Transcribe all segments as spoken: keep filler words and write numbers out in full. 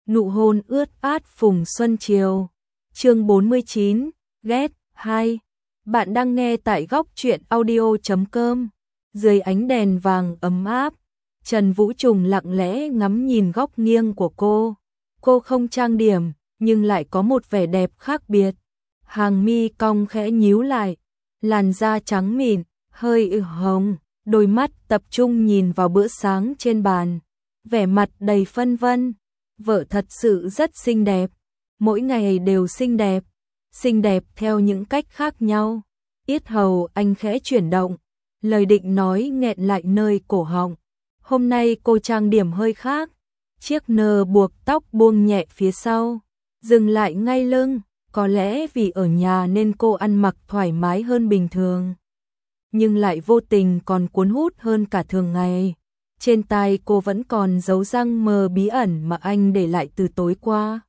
Nụ hôn ướt át phùng xuân chiều. Chương bốn mươi chín, ghét hai. Bạn đang nghe tại góc truyện audio chấm com. Dưới ánh đèn vàng ấm áp, Trần Vũ Trùng lặng lẽ ngắm nhìn góc nghiêng của cô. Cô không trang điểm, nhưng lại có một vẻ đẹp khác biệt. Hàng mi cong khẽ nhíu lại, làn da trắng mịn, hơi ửng hồng, đôi mắt tập trung nhìn vào bữa sáng trên bàn, vẻ mặt đầy phân vân. Vợ thật sự rất xinh đẹp, mỗi ngày đều xinh đẹp, xinh đẹp theo những cách khác nhau. Yết hầu anh khẽ chuyển động, lời định nói nghẹn lại nơi cổ họng. Hôm nay cô trang điểm hơi khác, chiếc nơ buộc tóc buông nhẹ phía sau, dừng lại ngay lưng, có lẽ vì ở nhà nên cô ăn mặc thoải mái hơn bình thường, nhưng lại vô tình còn cuốn hút hơn cả thường ngày. Trên tai cô vẫn còn dấu răng mờ bí ẩn mà anh để lại từ tối qua.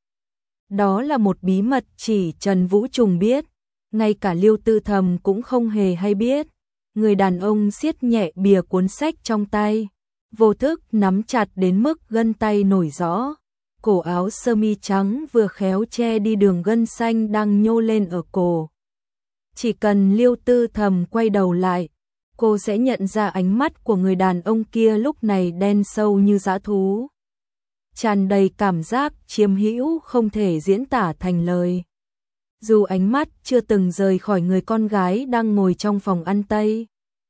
Đó là một bí mật chỉ Trần Vũ Trùng biết, ngay cả Liêu Tư Thầm cũng không hề hay biết. Người đàn ông siết nhẹ bìa cuốn sách trong tay, vô thức nắm chặt đến mức gân tay nổi rõ. Cổ áo sơ mi trắng vừa khéo che đi đường gân xanh đang nhô lên ở cổ. Chỉ cần Liêu Tư Thầm quay đầu lại, cô sẽ nhận ra ánh mắt của người đàn ông kia lúc này đen sâu như dã thú, tràn đầy cảm giác chiếm hữu không thể diễn tả thành lời. Dù ánh mắt chưa từng rời khỏi người con gái đang ngồi trong phòng ăn Tây,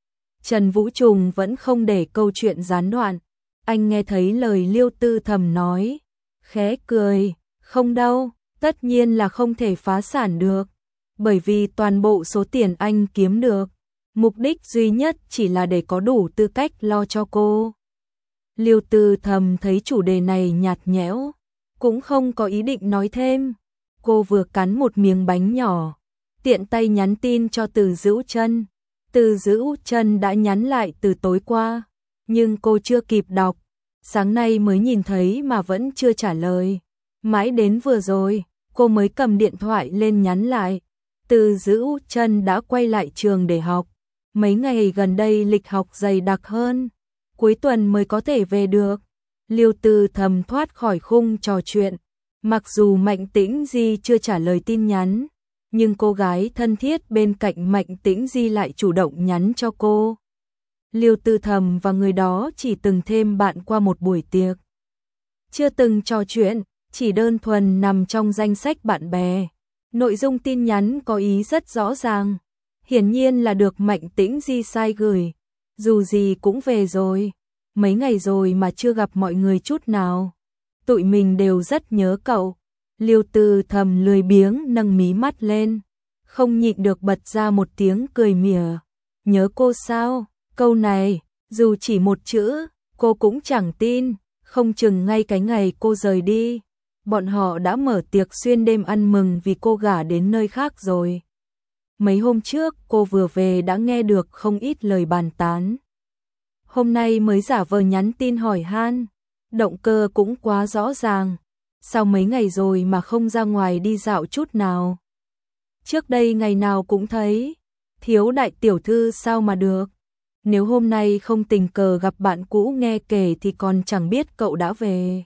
Trần Vũ Trùng vẫn không để câu chuyện gián đoạn. Anh nghe thấy lời Liêu Tư Thầm nói, khẽ cười, không đâu, tất nhiên là không thể phá sản được, bởi vì toàn bộ số tiền anh kiếm được, mục đích duy nhất chỉ là để có đủ tư cách lo cho cô. Liêu Tư Thầm thấy chủ đề này nhạt nhẽo, cũng không có ý định nói thêm. Cô vừa cắn một miếng bánh nhỏ, tiện tay nhắn tin cho Từ Dữu Chân. Từ Dữu Chân đã nhắn lại từ tối qua, nhưng cô chưa kịp đọc, sáng nay mới nhìn thấy mà vẫn chưa trả lời. Mãi đến vừa rồi, cô mới cầm điện thoại lên nhắn lại. Từ Dữu Chân đã quay lại trường để học. Mấy ngày gần đây lịch học dày đặc hơn, cuối tuần mới có thể về được. Liêu Tư Thầm thoát khỏi khung trò chuyện. Mặc dù Mạnh Tĩnh Di chưa trả lời tin nhắn, nhưng cô gái thân thiết bên cạnh Mạnh Tĩnh Di lại chủ động nhắn cho cô. Liêu Tư Thầm và người đó chỉ từng thêm bạn qua một buổi tiệc, chưa từng trò chuyện, chỉ đơn thuần nằm trong danh sách bạn bè. Nội dung tin nhắn có ý rất rõ ràng, hiển nhiên là được Mạnh Tĩnh Di sai gửi. Dù gì cũng về rồi, mấy ngày rồi mà chưa gặp mọi người chút nào. Tụi mình đều rất nhớ cậu. Liêu Tư Thầm lười biếng nâng mí mắt lên, không nhịn được bật ra một tiếng cười mỉa. Nhớ cô sao? Câu này, dù chỉ một chữ, cô cũng chẳng tin. Không chừng ngay cái ngày cô rời đi, bọn họ đã mở tiệc xuyên đêm ăn mừng vì cô gả đến nơi khác rồi. Mấy hôm trước cô vừa về đã nghe được không ít lời bàn tán, hôm nay mới giả vờ nhắn tin hỏi han. Động cơ cũng quá rõ ràng, sao mấy ngày rồi mà không ra ngoài đi dạo chút nào? Trước đây ngày nào cũng thấy, thiếu đại tiểu thư sao mà được. Nếu hôm nay không tình cờ gặp bạn cũ nghe kể thì còn chẳng biết cậu đã về.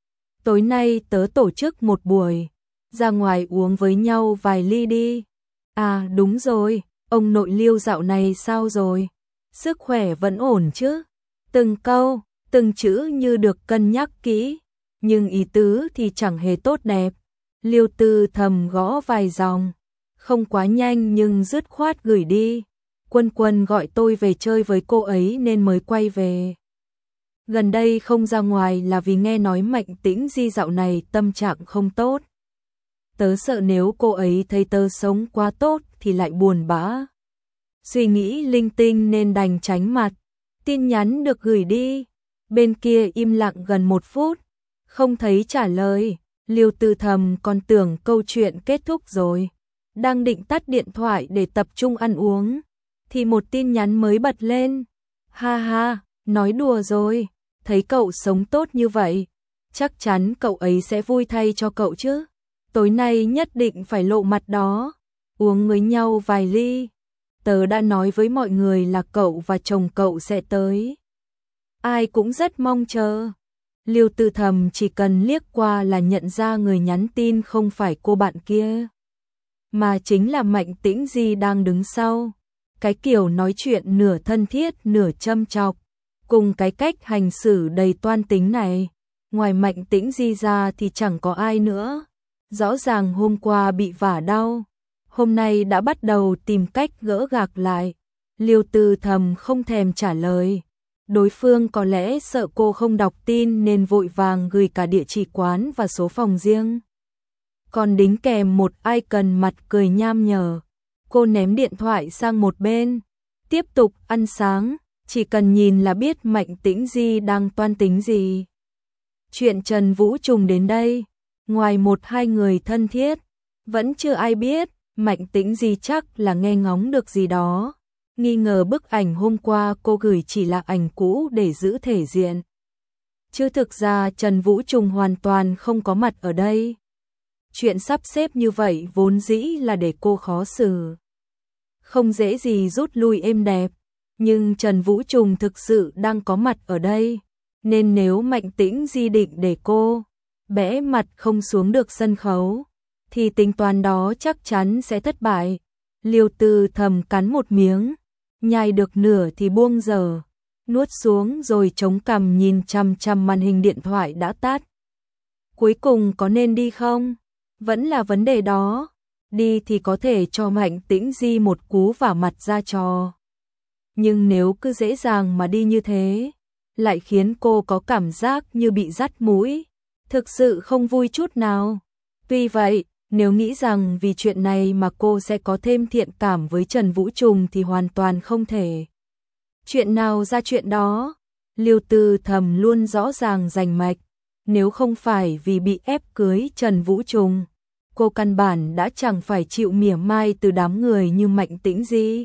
Tối nay tớ tổ chức một buổi, ra ngoài uống với nhau vài ly đi. À đúng rồi, ông nội Liêu dạo này sao rồi? Sức khỏe vẫn ổn chứ? Từng câu, từng chữ như được cân nhắc kỹ, nhưng ý tứ thì chẳng hề tốt đẹp. Liêu Tư Thầm gõ vài dòng, không quá nhanh nhưng dứt khoát gửi đi. Quân Quân gọi tôi về chơi với cô ấy nên mới quay về. Gần đây không ra ngoài là vì nghe nói Mạnh Tĩnh Di dạo này tâm trạng không tốt. Tớ sợ nếu cô ấy thấy tớ sống quá tốt thì lại buồn bã. Suy nghĩ linh tinh nên đành tránh mặt. Tin nhắn được gửi đi, bên kia im lặng gần một phút, không thấy trả lời. Liêu Tư Thầm còn tưởng câu chuyện kết thúc rồi, đang định tắt điện thoại để tập trung ăn uống, thì một tin nhắn mới bật lên. Ha ha, nói đùa rồi, thấy cậu sống tốt như vậy, chắc chắn cậu ấy sẽ vui thay cho cậu chứ. Tối nay nhất định phải lộ mặt đó, uống với nhau vài ly. Tớ đã nói với mọi người là cậu và chồng cậu sẽ tới. Ai cũng rất mong chờ. Liêu Tư Thầm chỉ cần liếc qua là nhận ra người nhắn tin không phải cô bạn kia, mà chính là Mạnh Tĩnh Di đang đứng sau. Cái kiểu nói chuyện nửa thân thiết nửa châm chọc, cùng cái cách hành xử đầy toan tính này, ngoài Mạnh Tĩnh Di ra thì chẳng có ai nữa. Rõ ràng hôm qua bị vả đau, hôm nay đã bắt đầu tìm cách gỡ gạc lại. Liêu Tư Thầm không thèm trả lời. Đối phương có lẽ sợ cô không đọc tin nên vội vàng gửi cả địa chỉ quán và số phòng riêng. Còn đính kèm một icon mặt cười nham nhở. Cô ném điện thoại sang một bên, tiếp tục ăn sáng, chỉ cần nhìn là biết Mạnh Tĩnh Di đang toan tính gì. Chuyện Trần Vũ Trùng đến đây, ngoài một hai người thân thiết, vẫn chưa ai biết. Mạnh Tĩnh Di chắc là nghe ngóng được gì đó, nghi ngờ bức ảnh hôm qua cô gửi chỉ là ảnh cũ để giữ thể diện. Chứ thực ra Trần Vũ Trùng hoàn toàn không có mặt ở đây. Chuyện sắp xếp như vậy vốn dĩ là để cô khó xử, không dễ gì rút lui êm đẹp, nhưng Trần Vũ Trùng thực sự đang có mặt ở đây, nên nếu Mạnh Tĩnh Di định để cô bẽ mặt không xuống được sân khấu, thì tính toán đó chắc chắn sẽ thất bại. Liêu Tư Thầm cắn một miếng, nhai được nửa thì buông dở, nuốt xuống rồi chống cằm nhìn chằm chằm màn hình điện thoại đã tắt. Cuối cùng có nên đi không? Vẫn là vấn đề đó. Đi thì có thể cho Mạnh Tĩnh Di một cú vả mặt ra trò. Nhưng nếu cứ dễ dàng mà đi như thế, lại khiến cô có cảm giác như bị dắt mũi, thực sự không vui chút nào. Tuy vậy, nếu nghĩ rằng vì chuyện này mà cô sẽ có thêm thiện cảm với Trần Vũ Trùng thì hoàn toàn không thể. Chuyện nào ra chuyện đó, Liêu Tư Thầm luôn rõ ràng rành mạch, nếu không phải vì bị ép cưới Trần Vũ Trùng, cô căn bản đã chẳng phải chịu mỉa mai từ đám người như Mạnh Tĩnh Di.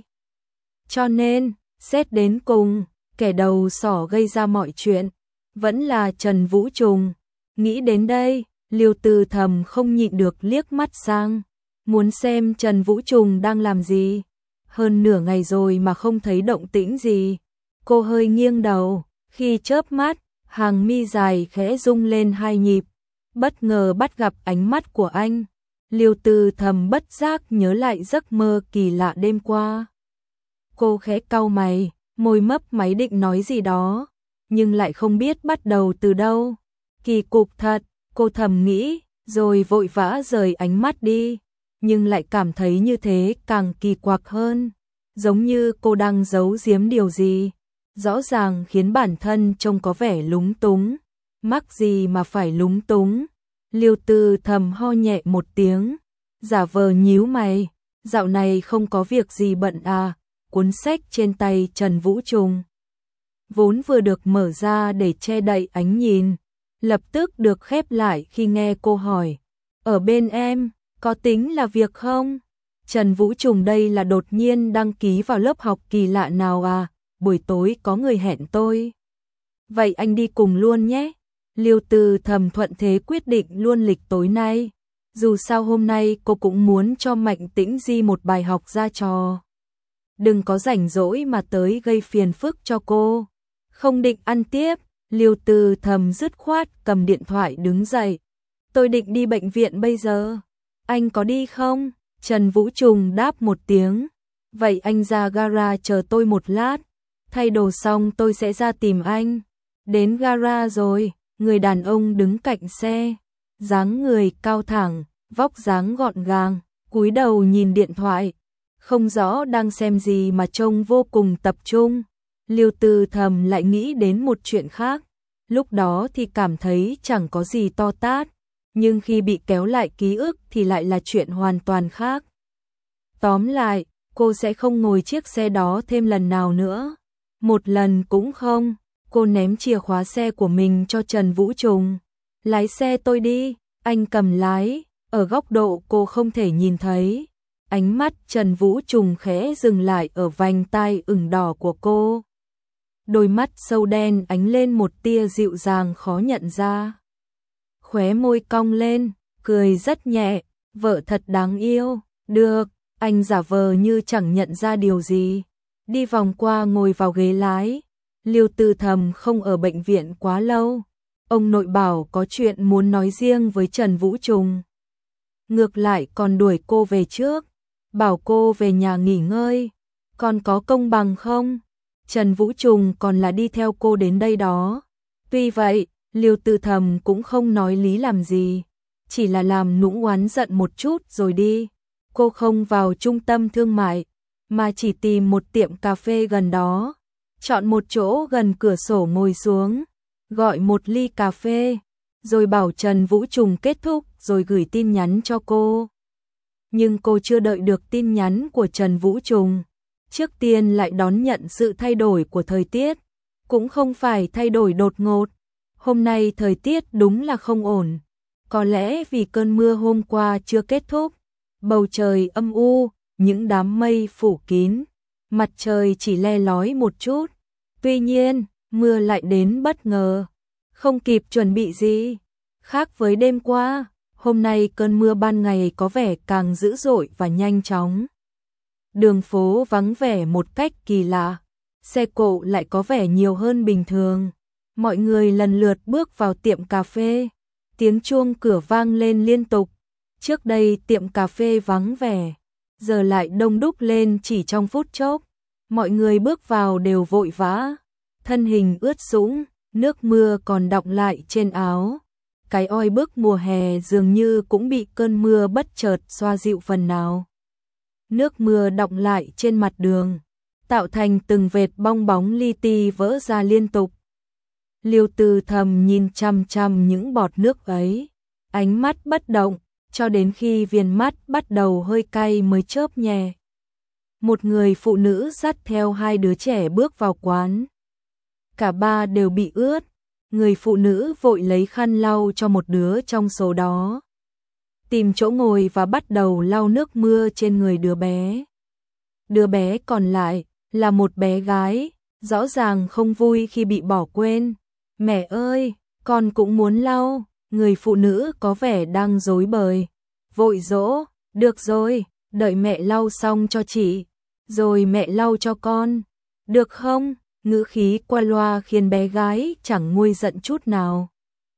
Cho nên, xét đến cùng, kẻ đầu sỏ gây ra mọi chuyện, vẫn là Trần Vũ Trùng. Nghĩ đến đây, Liêu Tư Thầm không nhịn được liếc mắt sang, muốn xem Trần Vũ Trùng đang làm gì. Hơn nửa ngày rồi mà không thấy động tĩnh gì. Cô hơi nghiêng đầu, khi chớp mắt, hàng mi dài khẽ rung lên hai nhịp, bất ngờ bắt gặp ánh mắt của anh. Liêu Tư Thầm bất giác nhớ lại giấc mơ kỳ lạ đêm qua. Cô khẽ cau mày, môi mấp máy định nói gì đó, nhưng lại không biết bắt đầu từ đâu. Kỳ cục thật, cô thầm nghĩ, rồi vội vã rời ánh mắt đi, nhưng lại cảm thấy như thế càng kỳ quặc hơn, giống như cô đang giấu giếm điều gì, rõ ràng khiến bản thân trông có vẻ lúng túng. Mắc gì mà phải lúng túng? Liêu Tư Thầm ho nhẹ một tiếng, giả vờ nhíu mày, dạo này không có việc gì bận à? Cuốn sách trên tay Trần Vũ Trùng, vốn vừa được mở ra để che đậy ánh nhìn, lập tức được khép lại khi nghe cô hỏi, ở bên em, có tính là việc không? Trần Vũ Trùng đây là đột nhiên đăng ký vào lớp học kỳ lạ nào à? Buổi tối có người hẹn tôi. Vậy anh đi cùng luôn nhé. Liêu Tư Thầm thuận thế quyết định luôn lịch tối nay. Dù sao hôm nay cô cũng muốn cho Mạnh Tĩnh Di một bài học ra trò. Đừng có rảnh rỗi mà tới gây phiền phức cho cô. Không định ăn tiếp, Liêu Tư Thầm dứt khoát cầm điện thoại đứng dậy. Tôi định đi bệnh viện bây giờ. Anh có đi không? Trần Vũ Trùng đáp một tiếng. Vậy anh ra gara chờ tôi một lát. Thay đồ xong tôi sẽ ra tìm anh. Đến gara rồi, người đàn ông đứng cạnh xe, dáng người cao thẳng, vóc dáng gọn gàng, cúi đầu nhìn điện thoại, không rõ đang xem gì mà trông vô cùng tập trung. Liêu Tư Thầm lại nghĩ đến một chuyện khác, lúc đó thì cảm thấy chẳng có gì to tát, nhưng khi bị kéo lại ký ức thì lại là chuyện hoàn toàn khác. Tóm lại, cô sẽ không ngồi chiếc xe đó thêm lần nào nữa. Một lần cũng không. Cô ném chìa khóa xe của mình cho Trần Vũ Trùng. Lái xe tôi đi, anh cầm lái, ở góc độ cô không thể nhìn thấy. Ánh mắt Trần Vũ Trùng khẽ dừng lại ở vành tai ửng đỏ của cô. Đôi mắt sâu đen ánh lên một tia dịu dàng khó nhận ra. Khóe môi cong lên, cười rất nhẹ, vợ thật đáng yêu. Được, anh giả vờ như chẳng nhận ra điều gì. Đi vòng qua ngồi vào ghế lái. Liêu Tư Thầm không ở bệnh viện quá lâu, Ông nội bảo có chuyện muốn nói riêng với Trần Vũ Trùng. Ngược lại còn đuổi cô về trước, bảo cô về nhà nghỉ ngơi. Còn có công bằng không? Trần Vũ Trùng còn là đi theo cô đến đây đó. Tuy vậy, Liêu Tư Thầm cũng không nói lý làm gì, chỉ là làm nũng oán giận một chút rồi đi. Cô không vào trung tâm thương mại, mà chỉ tìm một tiệm cà phê gần đó, chọn một chỗ gần cửa sổ ngồi xuống, gọi một ly cà phê, rồi bảo Trần Vũ Trùng kết thúc rồi gửi tin nhắn cho cô. Nhưng cô chưa đợi được tin nhắn của Trần Vũ Trùng, trước tiên lại đón nhận sự thay đổi của thời tiết, cũng không phải thay đổi đột ngột. Hôm nay thời tiết đúng là không ổn, có lẽ vì cơn mưa hôm qua chưa kết thúc, bầu trời âm u, những đám mây phủ kín, mặt trời chỉ le lói một chút. Tuy nhiên, mưa lại đến bất ngờ, không kịp chuẩn bị gì. Khác với đêm qua, hôm nay cơn mưa ban ngày có vẻ càng dữ dội và nhanh chóng. Đường phố vắng vẻ một cách kỳ lạ, xe cộ lại có vẻ nhiều hơn bình thường. Mọi người lần lượt bước vào tiệm cà phê, tiếng chuông cửa vang lên liên tục. Trước đây tiệm cà phê vắng vẻ, giờ lại đông đúc lên chỉ trong phút chốc. Mọi người bước vào đều vội vã, thân hình ướt sũng, nước mưa còn đọng lại trên áo. Cái oi bức mùa hè dường như cũng bị cơn mưa bất chợt xoa dịu phần nào. Nước mưa đọng lại trên mặt đường, tạo thành từng vệt bong bóng li ti vỡ ra liên tục. Liêu Tư Thầm nhìn chằm chằm những bọt nước ấy, ánh mắt bất động, cho đến khi viền mắt bắt đầu hơi cay mới chớp nhẹ. Một người phụ nữ dắt theo hai đứa trẻ bước vào quán. Cả ba đều bị ướt, người phụ nữ vội lấy khăn lau cho một đứa trong số đó, tìm chỗ ngồi và bắt đầu lau nước mưa trên người đứa bé. Đứa bé còn lại là một bé gái, rõ ràng không vui khi bị bỏ quên. Mẹ ơi, con cũng muốn lau. Người phụ nữ có vẻ đang rối bời, vội dỗ, được rồi, đợi mẹ lau xong cho chị, rồi mẹ lau cho con, được không? Ngữ khí qua loa khiến bé gái chẳng nguôi giận chút nào.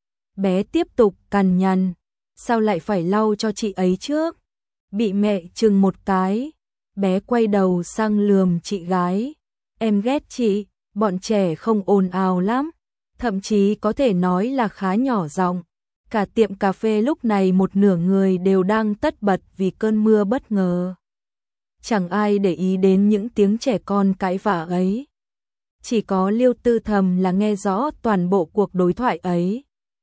Bé tiếp tục cằn nhằn, sao lại phải lau cho chị ấy trước? Bị mẹ chừng một cái, bé quay đầu sang lườm chị gái. Em ghét chị, bọn trẻ không ồn ào lắm, thậm chí có thể nói là khá nhỏ giọng. Cả tiệm cà phê lúc này một nửa người đều đang tất bật vì cơn mưa bất ngờ. Chẳng ai để ý đến những tiếng trẻ con cãi vã ấy. Chỉ có Liêu Tư Thầm là nghe rõ toàn bộ cuộc đối thoại ấy.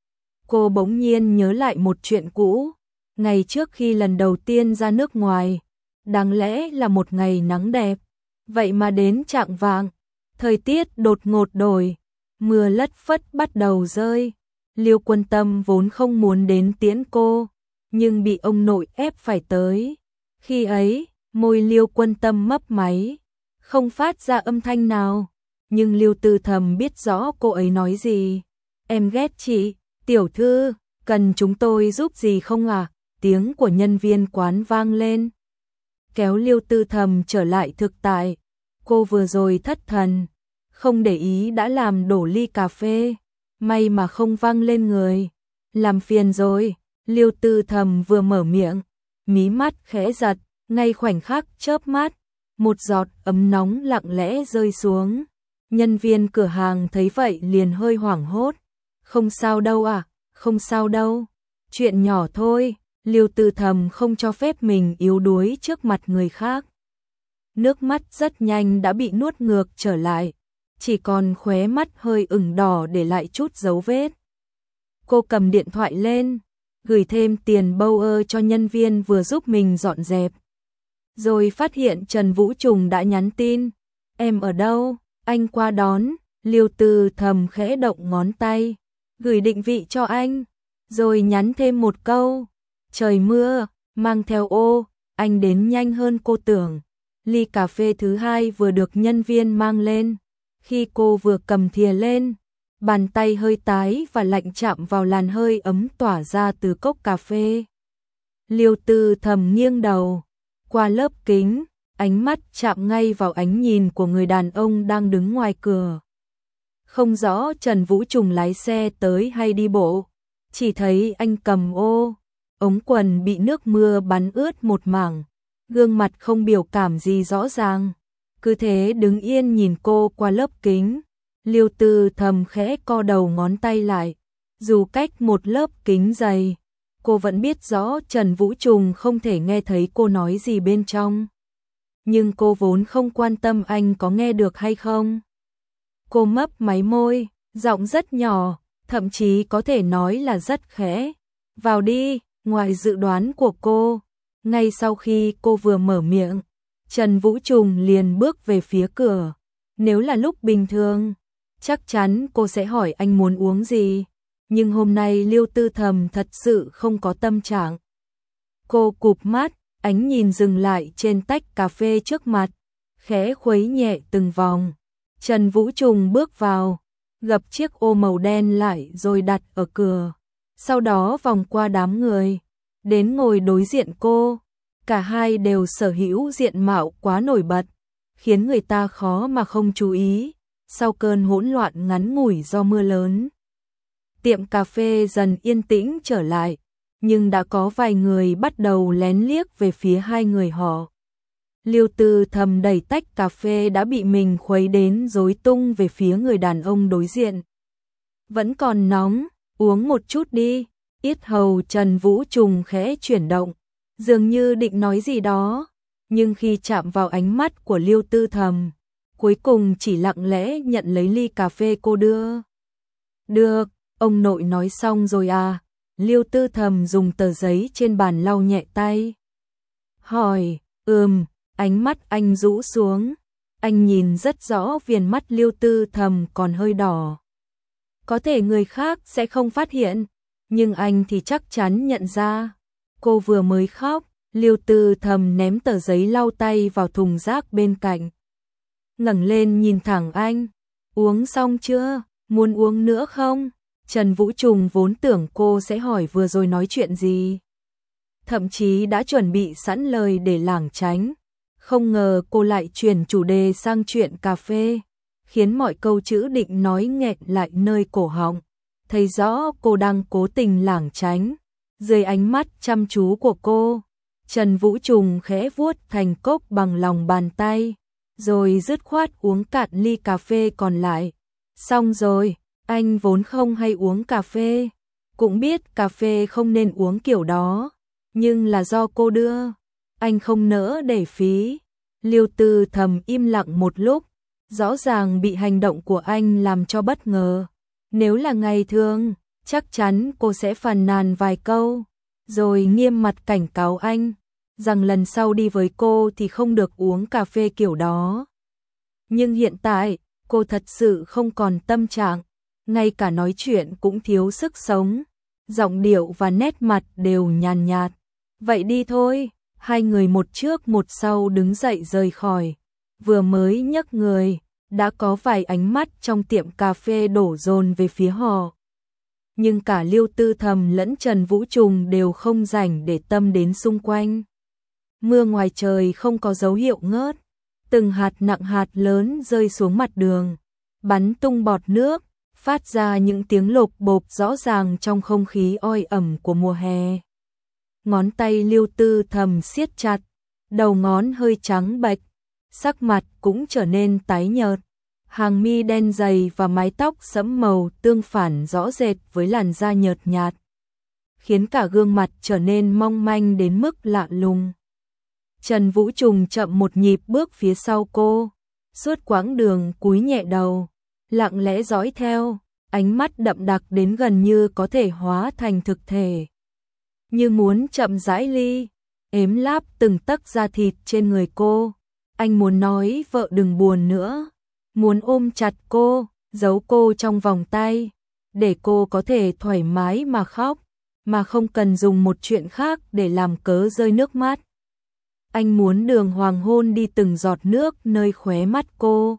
Cô bỗng nhiên nhớ lại một chuyện cũ. Ngày trước khi lần đầu tiên ra nước ngoài, đáng lẽ là một ngày nắng đẹp. Vậy mà đến chạng vạng, thời tiết đột ngột đổi, mưa lất phất bắt đầu rơi. Liêu Quân Tâm vốn không muốn đến tiễn cô, nhưng bị ông nội ép phải tới. Khi ấy, môi Liêu Quân Tâm mấp máy, không phát ra âm thanh nào. Nhưng Liêu Tư Thầm biết rõ cô ấy nói gì. Em ghét chị, tiểu thư, cần chúng tôi giúp gì không à? Tiếng của nhân viên quán vang lên, kéo Liêu Tư Thầm trở lại thực tại. Cô vừa rồi thất thần, không để ý đã làm đổ ly cà phê. May mà không văng lên người. Làm phiền rồi. Liêu Tư Thầm vừa mở miệng, mí mắt khẽ giật, ngay khoảnh khắc chớp mắt, một giọt ấm nóng lặng lẽ rơi xuống. Nhân viên cửa hàng thấy vậy liền hơi hoảng hốt. Không sao đâu à, không sao đâu. Chuyện nhỏ thôi. Liêu Tư Thầm không cho phép mình yếu đuối trước mặt người khác. Nước mắt rất nhanh đã bị nuốt ngược trở lại, chỉ còn khóe mắt hơi ửng đỏ để lại chút dấu vết. Cô cầm điện thoại lên, gửi thêm tiền bâu ơ cho nhân viên vừa giúp mình dọn dẹp. Rồi phát hiện Trần Vũ Trùng đã nhắn tin. Em ở đâu? Anh qua đón. Liêu Tư Thầm khẽ động ngón tay, gửi định vị cho anh, rồi nhắn thêm một câu. Trời mưa, mang theo ô, anh đến nhanh hơn cô tưởng. Ly cà phê thứ hai vừa được nhân viên mang lên. Khi cô vừa cầm thìa lên, bàn tay hơi tái và lạnh chạm vào làn hơi ấm tỏa ra từ cốc cà phê. Liêu Tư Thầm nghiêng đầu, qua lớp kính, ánh mắt chạm ngay vào ánh nhìn của người đàn ông đang đứng ngoài cửa. Không rõ Trần Vũ Trùng lái xe tới hay đi bộ, chỉ thấy anh cầm ô, ống quần bị nước mưa bắn ướt một mảng, gương mặt không biểu cảm gì rõ ràng, cứ thế đứng yên nhìn cô qua lớp kính. Liêu Tư Thầm khẽ co đầu ngón tay lại, dù cách một lớp kính dày, cô vẫn biết rõ Trần Vũ Trùng không thể nghe thấy cô nói gì bên trong. Nhưng cô vốn không quan tâm anh có nghe được hay không. Cô mấp máy môi, giọng rất nhỏ, thậm chí có thể nói là rất khẽ. Vào đi, ngoài dự đoán của cô. Ngay sau khi cô vừa mở miệng, Trần Vũ Trùng liền bước về phía cửa. Nếu là lúc bình thường, chắc chắn cô sẽ hỏi anh muốn uống gì. Nhưng hôm nay Liêu Tư Thầm thật sự không có tâm trạng. Cô cụp mắt, ánh nhìn dừng lại trên tách cà phê trước mặt, khẽ khuấy nhẹ từng vòng. Trần Vũ Trùng bước vào, gập chiếc ô màu đen lại rồi đặt ở cửa. Sau đó vòng qua đám người, đến ngồi đối diện cô. Cả hai đều sở hữu diện mạo quá nổi bật, khiến người ta khó mà không chú ý. Sau cơn hỗn loạn ngắn ngủi do mưa lớn, tiệm cà phê dần yên tĩnh trở lại, nhưng đã có vài người bắt đầu lén liếc về phía hai người họ. Liêu Tư Thầm đẩy tách cà phê đã bị mình khuấy đến rối tung về phía người đàn ông đối diện. Vẫn còn nóng, uống một chút đi. Yết hầu Trần Vũ Trùng khẽ chuyển động, dường như định nói gì đó, nhưng khi chạm vào ánh mắt của Liêu Tư Thầm, cuối cùng chỉ lặng lẽ nhận lấy ly cà phê cô đưa. Được, ông nội nói xong rồi à? Liêu Tư Thầm dùng tờ giấy trên bàn lau nhẹ tay. Hỏi, ừm, ánh mắt anh rũ xuống. Anh nhìn rất rõ viền mắt Liêu Tư Thầm còn hơi đỏ. Có thể người khác sẽ không phát hiện, nhưng anh thì chắc chắn nhận ra. Cô vừa mới khóc, Liêu Tư Thầm ném tờ giấy lau tay vào thùng rác bên cạnh. Ngẩng lên nhìn thẳng anh. Uống xong chưa? Muốn uống nữa không? Trần Vũ Trùng vốn tưởng cô sẽ hỏi vừa rồi nói chuyện gì. Thậm chí đã chuẩn bị sẵn lời để lảng tránh. Không ngờ cô lại chuyển chủ đề sang chuyện cà phê, khiến mọi câu chữ định nói nghẹn lại nơi cổ họng. Thấy rõ cô đang cố tình lảng tránh. Dưới ánh mắt chăm chú của cô, Trần Vũ Trùng khẽ vuốt thành cốc bằng lòng bàn tay, rồi dứt khoát uống cạn ly cà phê còn lại. Xong rồi, anh vốn không hay uống cà phê, cũng biết cà phê không nên uống kiểu đó, nhưng là do cô đưa, anh không nỡ để phí. Liêu Tư Thầm im lặng một lúc, rõ ràng bị hành động của anh làm cho bất ngờ. Nếu là ngày thường, chắc chắn cô sẽ phàn nàn vài câu, rồi nghiêm mặt cảnh cáo anh, rằng lần sau đi với cô thì không được uống cà phê kiểu đó. Nhưng hiện tại, cô thật sự không còn tâm trạng, ngay cả nói chuyện cũng thiếu sức sống, giọng điệu và nét mặt đều nhàn nhạt. Vậy đi thôi, hai người một trước một sau đứng dậy rời khỏi. Vừa mới nhấc người, đã có vài ánh mắt trong tiệm cà phê đổ dồn về phía họ. Nhưng cả Liêu Tư Thầm lẫn Trần Vũ Trùng đều không rảnh để tâm đến xung quanh. Mưa ngoài trời không có dấu hiệu ngớt, từng hạt nặng hạt lớn rơi xuống mặt đường, bắn tung bọt nước, phát ra những tiếng lộp bộp rõ ràng trong không khí oi ẩm của mùa hè. Ngón tay Liêu Tư Thầm siết chặt, đầu ngón hơi trắng bệch, sắc mặt cũng trở nên tái nhợt. Hàng mi đen dày và mái tóc sẫm màu tương phản rõ rệt với làn da nhợt nhạt, khiến cả gương mặt trở nên mong manh đến mức lạ lùng. Trần Vũ Trùng chậm một nhịp bước phía sau cô, suốt quãng đường cúi nhẹ đầu, lặng lẽ dõi theo, ánh mắt đậm đặc đến gần như có thể hóa thành thực thể. Như muốn chậm rãi ly, ếm láp từng tấc da thịt trên người cô. Anh muốn nói vợ đừng buồn nữa, muốn ôm chặt cô, giấu cô trong vòng tay, để cô có thể thoải mái mà khóc, mà không cần dùng một chuyện khác để làm cớ rơi nước mắt. Anh muốn đường hoàng hôn đi từng giọt nước nơi khóe mắt cô,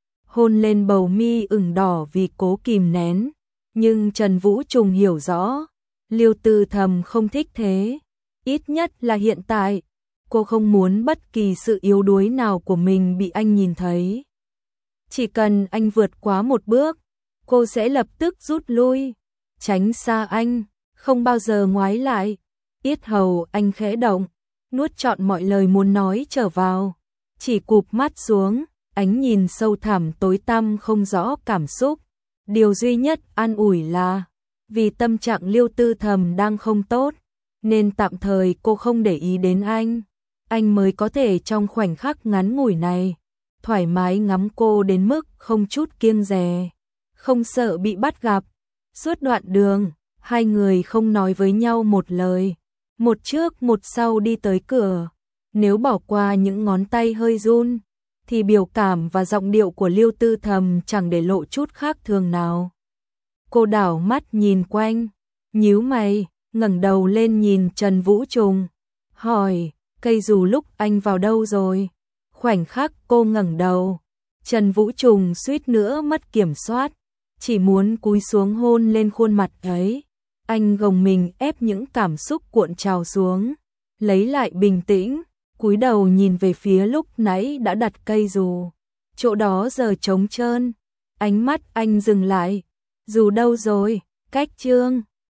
hôn lên bầu mi ửng đỏ vì cố kìm nén. Nhưng Trần Vũ Trùng hiểu rõ, Liêu Tư Thầm không thích thế, ít nhất là hiện tại. Cô không muốn bất kỳ sự yếu đuối nào của mình bị anh nhìn thấy. Chỉ cần anh vượt quá một bước, cô sẽ lập tức rút lui, tránh xa anh, không bao giờ ngoái lại. Yết hầu anh khẽ động, nuốt trọn mọi lời muốn nói trở vào, chỉ cụp mắt xuống, ánh nhìn sâu thẳm tối tăm không rõ cảm xúc. Điều duy nhất an ủi là, vì tâm trạng Liêu Tư Thầm đang không tốt, nên tạm thời cô không để ý đến anh. Anh mới có thể trong khoảnh khắc ngắn ngủi này, thoải mái ngắm cô đến mức không chút kiêng dè, không sợ bị bắt gặp. Suốt đoạn đường, hai người không nói với nhau một lời, một trước một sau đi tới cửa. Nếu bỏ qua những ngón tay hơi run, thì biểu cảm và giọng điệu của Liêu Tư Thầm chẳng để lộ chút khác thường nào. Cô đảo mắt nhìn quanh, nhíu mày, ngẩng đầu lên nhìn Trần Vũ Trùng, hỏi, cây dù lúc anh vào đâu rồi? Khoảnh khắc cô ngẩng đầu, Trần Vũ Trùng suýt nữa mất kiểm soát, chỉ muốn cúi xuống hôn lên khuôn mặt ấy. Anh gồng mình ép những cảm xúc cuộn trào xuống, lấy lại bình tĩnh, cúi đầu nhìn về phía lúc nãy đã đặt cây dù. Chỗ đó giờ trống trơn, ánh mắt anh dừng lại. Dù đâu rồi, cách Trương